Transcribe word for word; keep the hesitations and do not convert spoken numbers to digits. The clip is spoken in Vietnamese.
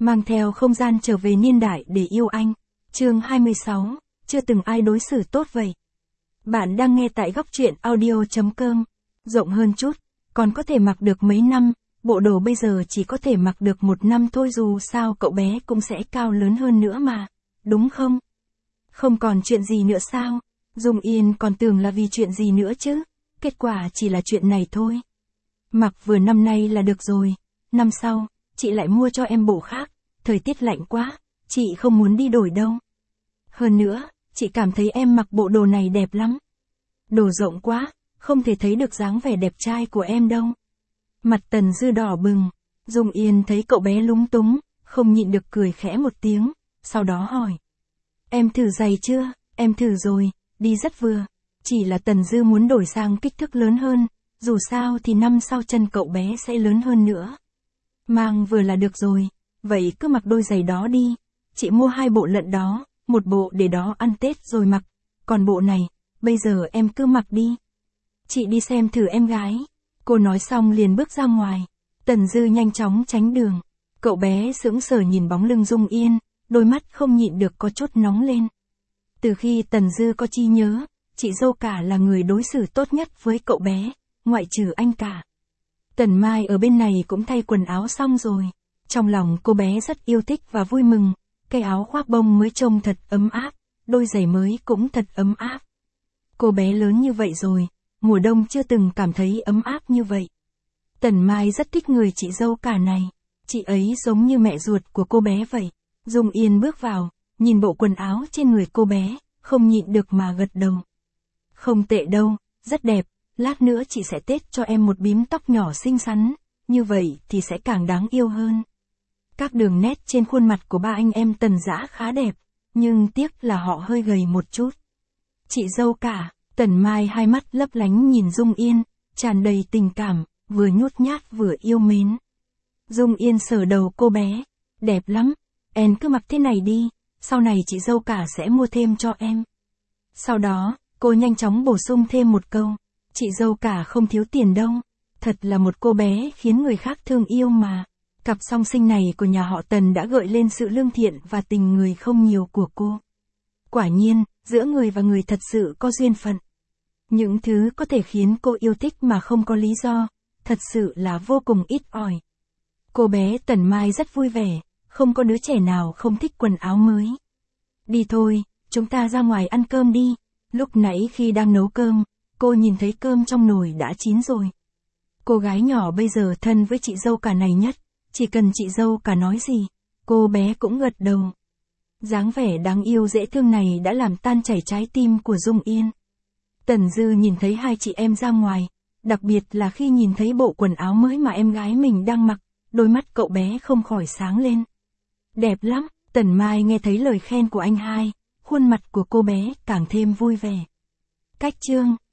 mang theo không gian trở về niên đại để yêu anh. Chương hai mươi sáu, chưa từng ai đối xử tốt vậy. Bạn đang nghe tại góc truyện audio chấm com. Rộng hơn chút, còn có thể mặc được mấy năm, bộ đồ bây giờ chỉ có thể mặc được một năm thôi, dù sao cậu bé cũng sẽ cao lớn hơn nữa mà, đúng không? Không còn chuyện gì nữa sao? Dung Yên còn tưởng là vì chuyện gì nữa chứ, kết quả chỉ là chuyện này thôi. Mặc vừa năm nay là được rồi, năm sau, chị lại mua cho em bộ khác, thời tiết lạnh quá, chị không muốn đi đổi đâu. Hơn nữa, chị cảm thấy em mặc bộ đồ này đẹp lắm. Đồ rộng quá, không thể thấy được dáng vẻ đẹp trai của em đâu. Mặt Tần Dư đỏ bừng, Dung Yên thấy cậu bé lúng túng, không nhịn được cười khẽ một tiếng, sau đó hỏi. Em thử giày chưa? Em thử rồi, đi rất vừa. Chỉ là Tần Dư muốn đổi sang kích thước lớn hơn, dù sao thì năm sau chân cậu bé sẽ lớn hơn nữa. Mang vừa là được rồi, vậy cứ mặc đôi giày đó đi. Chị mua hai bộ lận đó, một bộ để đó ăn Tết rồi mặc, còn bộ này, bây giờ em cứ mặc đi. Chị đi xem thử em gái. Cô nói xong liền bước ra ngoài. Tần Dư nhanh chóng tránh đường. Cậu bé sững sờ nhìn bóng lưng Dung Yên, đôi mắt không nhịn được có chút nóng lên. Từ khi Tần Dư có trí nhớ, chị dâu cả là người đối xử tốt nhất với cậu bé, ngoại trừ anh cả. Tần Mai ở bên này cũng thay quần áo xong rồi. Trong lòng cô bé rất yêu thích và vui mừng, cái áo khoác bông mới trông thật ấm áp, đôi giày mới cũng thật ấm áp. Cô bé lớn như vậy rồi, mùa đông chưa từng cảm thấy ấm áp như vậy. Tần Mai rất thích người chị dâu cả này, chị ấy giống như mẹ ruột của cô bé vậy. Dung Yên bước vào, nhìn bộ quần áo trên người cô bé, không nhịn được mà gật đầu. Không tệ đâu, rất đẹp, lát nữa chị sẽ tết cho em một bím tóc nhỏ xinh xắn, như vậy thì sẽ càng đáng yêu hơn. Các đường nét trên khuôn mặt của ba anh em Tần Dã khá đẹp, nhưng tiếc là họ hơi gầy một chút. Chị dâu cả, Tần Mai hai mắt lấp lánh nhìn Dung Yên, tràn đầy tình cảm, vừa nhút nhát vừa yêu mến. Dung Yên sờ đầu cô bé, đẹp lắm, em cứ mặc thế này đi, sau này chị dâu cả sẽ mua thêm cho em. Sau đó, cô nhanh chóng bổ sung thêm một câu, chị dâu cả không thiếu tiền đâu, thật là một cô bé khiến người khác thương yêu mà. Cặp song sinh này của nhà họ Tần đã gợi lên sự lương thiện và tình người không nhiều của cô. Quả nhiên, giữa người và người thật sự có duyên phận. Những thứ có thể khiến cô yêu thích mà không có lý do, thật sự là vô cùng ít ỏi. Cô bé Tần Mai rất vui vẻ, không có đứa trẻ nào không thích quần áo mới. Đi thôi, chúng ta ra ngoài ăn cơm đi. Lúc nãy khi đang nấu cơm, cô nhìn thấy cơm trong nồi đã chín rồi. Cô gái nhỏ bây giờ thân với chị dâu cả này nhất, chỉ cần chị dâu cả nói gì, cô bé cũng gật đầu. Dáng vẻ đáng yêu dễ thương này đã làm tan chảy trái tim của Dung Yên. Tần Dư nhìn thấy hai chị em ra ngoài, đặc biệt là khi nhìn thấy bộ quần áo mới mà em gái mình đang mặc, đôi mắt cậu bé không khỏi sáng lên. Đẹp lắm, Tần Mai nghe thấy lời khen của anh hai, khuôn mặt của cô bé càng thêm vui vẻ. Cách chương